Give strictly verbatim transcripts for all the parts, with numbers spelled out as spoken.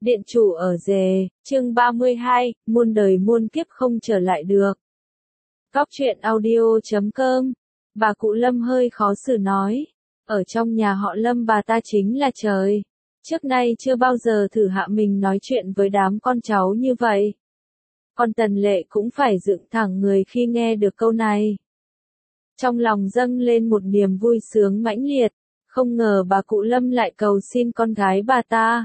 Điện chủ ở rề, chương ba mươi hai, muôn đời muôn kiếp không trở lại được. Cóc truyện audio chấm com. Bà cụ Lâm hơi khó xử nói. Ở trong nhà họ Lâm bà ta chính là trời. Trước nay chưa bao giờ thử hạ mình nói chuyện với đám con cháu như vậy. Con Tần Lệ cũng phải dựng thẳng người khi nghe được câu này. Trong lòng dâng lên một niềm vui sướng mãnh liệt. Không ngờ bà cụ Lâm lại cầu xin con gái bà ta.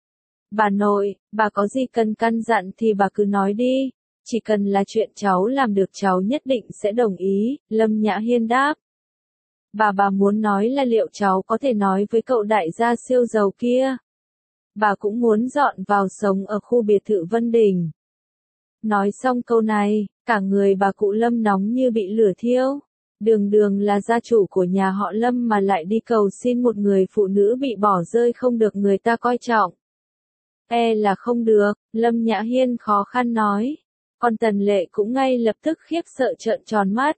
Bà nội, bà có gì cần căn dặn thì bà cứ nói đi, chỉ cần là chuyện cháu làm được cháu nhất định sẽ đồng ý, Lâm Nhã Hiên đáp. Bà bà muốn nói là liệu cháu có thể nói với cậu đại gia siêu giàu kia. Bà cũng muốn dọn vào sống ở khu biệt thự Vân Đình. Nói xong câu này, cả người bà cụ Lâm nóng như bị lửa thiêu. Đường đường là gia chủ của nhà họ Lâm mà lại đi cầu xin một người phụ nữ bị bỏ rơi không được người ta coi trọng. E là không được, Lâm Nhã Hiên khó khăn nói. Còn Tần Lệ cũng ngay lập tức khiếp sợ trợn tròn mắt.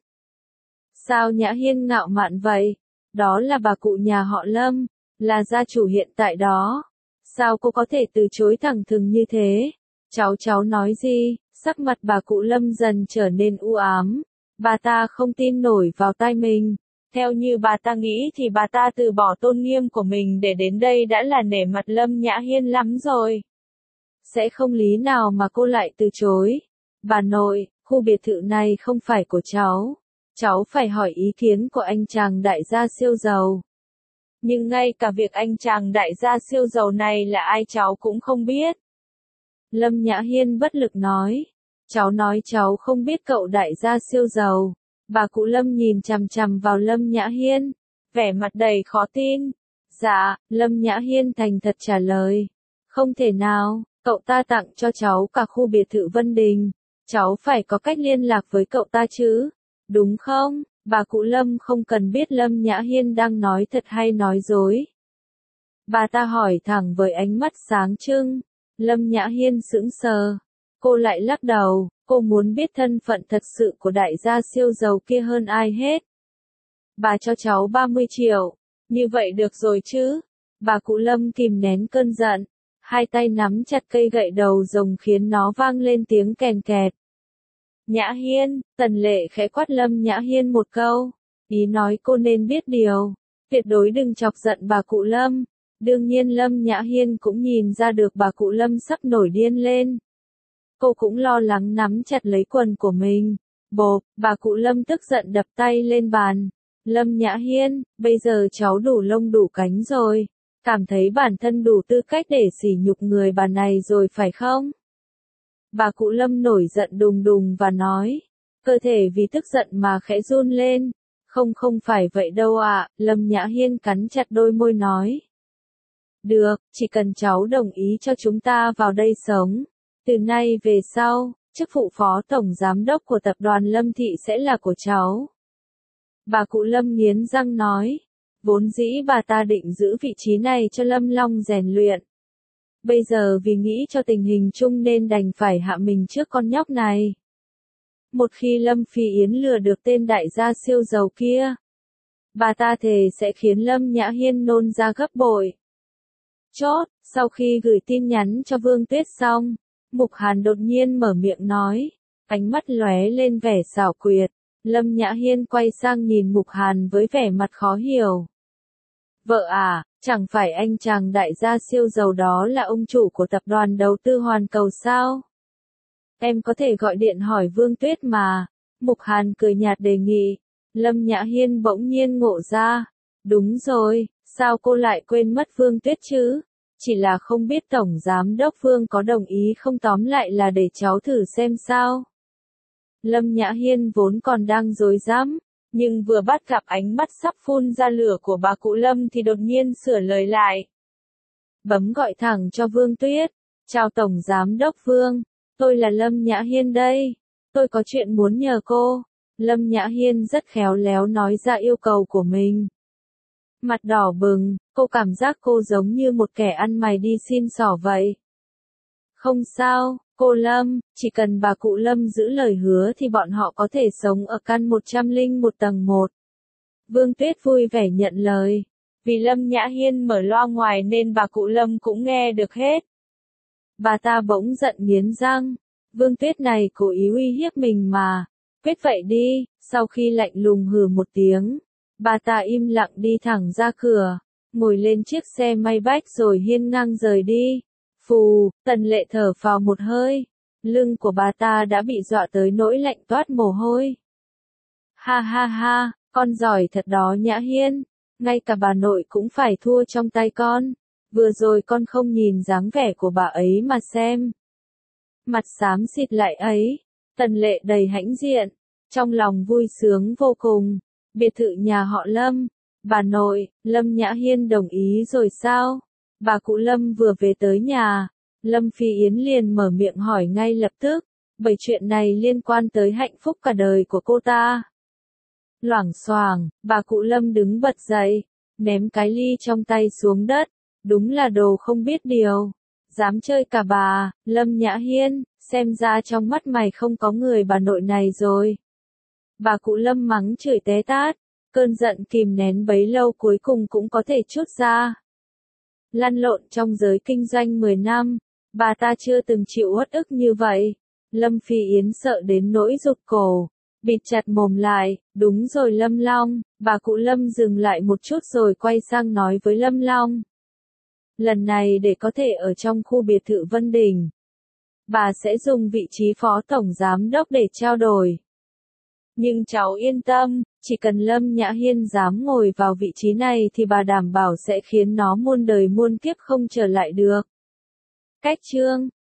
Sao Nhã Hiên ngạo mạn vậy? Đó là bà cụ nhà họ Lâm, là gia chủ hiện tại đó. Sao cô có thể từ chối thẳng thừng như thế? Cháu cháu nói gì? Sắc mặt bà cụ Lâm dần trở nên u ám. Bà ta không tin nổi vào tai mình. Theo như bà ta nghĩ thì bà ta từ bỏ tôn nghiêm của mình để đến đây đã là nể mặt Lâm Nhã Hiên lắm rồi. Sẽ không lý nào mà cô lại từ chối. Bà nội, khu biệt thự này không phải của cháu. Cháu phải hỏi ý kiến của anh chàng đại gia siêu giàu. Nhưng ngay cả việc anh chàng đại gia siêu giàu này là ai cháu cũng không biết. Lâm Nhã Hiên bất lực nói. Cháu nói cháu không biết cậu đại gia siêu giàu. Bà cụ Lâm nhìn chằm chằm vào Lâm Nhã Hiên, vẻ mặt đầy khó tin. Dạ, Lâm Nhã Hiên thành thật trả lời. Không thể nào, cậu ta tặng cho cháu cả khu biệt thự Vân Đình. Cháu phải có cách liên lạc với cậu ta chứ, đúng không? Bà cụ Lâm không cần biết Lâm Nhã Hiên đang nói thật hay nói dối. Bà ta hỏi thẳng với ánh mắt sáng trưng. Lâm Nhã Hiên sững sờ. Cô lại lắc đầu. Cô muốn biết thân phận thật sự của đại gia siêu giàu kia hơn ai hết. Bà cho cháu ba mươi triệu. Như vậy được rồi chứ? Bà cụ Lâm kìm nén cơn giận. Hai tay nắm chặt cây gậy đầu rồng khiến nó vang lên tiếng kèn kẹt. Nhã Hiên, Tần Lệ khẽ quát Lâm Nhã Hiên một câu. Ý nói cô nên biết điều. Tuyệt đối đừng chọc giận bà cụ Lâm. Đương nhiên Lâm Nhã Hiên cũng nhìn ra được bà cụ Lâm sắp nổi điên lên. Cô cũng lo lắng nắm chặt lấy quần của mình. Bộp, bà cụ Lâm tức giận đập tay lên bàn. Lâm Nhã Hiên, bây giờ cháu đủ lông đủ cánh rồi. Cảm thấy bản thân đủ tư cách để sỉ nhục người bà này rồi phải không? Bà cụ Lâm nổi giận đùng đùng và nói. Cơ thể vì tức giận mà khẽ run lên. Không không phải vậy đâu ạ, Lâm Nhã Hiên cắn chặt đôi môi nói. Được, chỉ cần cháu đồng ý cho chúng ta vào đây sống. Từ nay về sau, chức vụ phó tổng giám đốc của tập đoàn Lâm Thị sẽ là của cháu. Bà cụ Lâm nghiến răng nói. Vốn dĩ bà ta định giữ vị trí này cho Lâm Long rèn luyện. Bây giờ vì nghĩ cho tình hình chung nên đành phải hạ mình trước con nhóc này. Một khi Lâm Phi Yến lừa được tên đại gia siêu giàu kia, bà ta thề sẽ khiến Lâm Nhã Hiên nôn ra gấp bội. Chốt, sau khi gửi tin nhắn cho Vương Tuyết xong, Mục Hàn đột nhiên mở miệng nói, ánh mắt lóe lên vẻ xảo quyệt. Lâm Nhã Hiên quay sang nhìn Mục Hàn với vẻ mặt khó hiểu. Vợ à, chẳng phải anh chàng đại gia siêu giàu đó là ông chủ của tập đoàn đầu tư Hoàn Cầu sao? Em có thể gọi điện hỏi Vương Tuyết mà. Mục Hàn cười nhạt đề nghị. Lâm Nhã Hiên bỗng nhiên ngộ ra. Đúng rồi, sao cô lại quên mất Vương Tuyết chứ? Chỉ là không biết Tổng Giám đốc Vương có đồng ý không, tóm lại là để cháu thử xem sao. Lâm Nhã Hiên vốn còn đang rối rắm, nhưng vừa bắt gặp ánh mắt sắp phun ra lửa của bà cụ Lâm thì đột nhiên sửa lời lại. Bấm gọi thẳng cho Vương Tuyết. Chào Tổng Giám đốc Vương, tôi là Lâm Nhã Hiên đây. Tôi có chuyện muốn nhờ cô. Lâm Nhã Hiên rất khéo léo nói ra yêu cầu của mình. Mặt đỏ bừng, cô cảm giác cô giống như một kẻ ăn mày đi xin xỏ vậy. Không sao, cô Lâm, chỉ cần bà cụ Lâm giữ lời hứa thì bọn họ có thể sống ở căn một trăm lẻ một tầng một. Vương Tuyết vui vẻ nhận lời. Vì Lâm Nhã Hiên mở loa ngoài nên bà cụ Lâm cũng nghe được hết. Bà ta bỗng giận nghiến răng. Vương Tuyết này cố ý uy hiếp mình mà. Quyết vậy đi, sau khi lạnh lùng hừ một tiếng. Bà ta im lặng đi thẳng ra cửa. Ngồi lên chiếc xe may bách rồi hiên ngang rời đi. Phù, Tần Lệ thở phào một hơi. Lưng của bà ta đã bị dọa tới nỗi lạnh toát mồ hôi. Ha ha ha, con giỏi thật đó Nhã Hiên. Ngay cả bà nội cũng phải thua trong tay con. Vừa rồi con không nhìn dáng vẻ của bà ấy mà xem. Mặt xám xịt lại ấy. Tần Lệ đầy hãnh diện. Trong lòng vui sướng vô cùng. Biệt thự nhà họ Lâm. Bà nội, Lâm Nhã Hiên đồng ý rồi sao? Bà cụ Lâm vừa về tới nhà. Lâm Phi Yến liền mở miệng hỏi ngay lập tức. Bởi chuyện này liên quan tới hạnh phúc cả đời của cô ta. Loảng xoảng, bà cụ Lâm đứng bật dậy. Ném cái ly trong tay xuống đất. Đúng là đồ không biết điều. Dám chơi cả bà, Lâm Nhã Hiên, xem ra trong mắt mày không có người bà nội này rồi. Bà cụ Lâm mắng chửi té tát. Cơn giận kìm nén bấy lâu cuối cùng cũng có thể trút ra. Lăn lộn trong giới kinh doanh mười năm, bà ta chưa từng chịu uất ức như vậy. Lâm Phi Yến sợ đến nỗi rụt cổ, bịt chặt mồm lại. Đúng rồi Lâm Long. Bà cụ Lâm dừng lại một chút rồi quay sang nói với Lâm Long. Lần này để có thể ở trong khu biệt thự Vân Đình, bà sẽ dùng vị trí phó tổng giám đốc để trao đổi. Nhưng cháu yên tâm, chỉ cần Lâm Nhã Hiên dám ngồi vào vị trí này thì bà đảm bảo sẽ khiến nó muôn đời muôn kiếp không trở lại được. Cách chương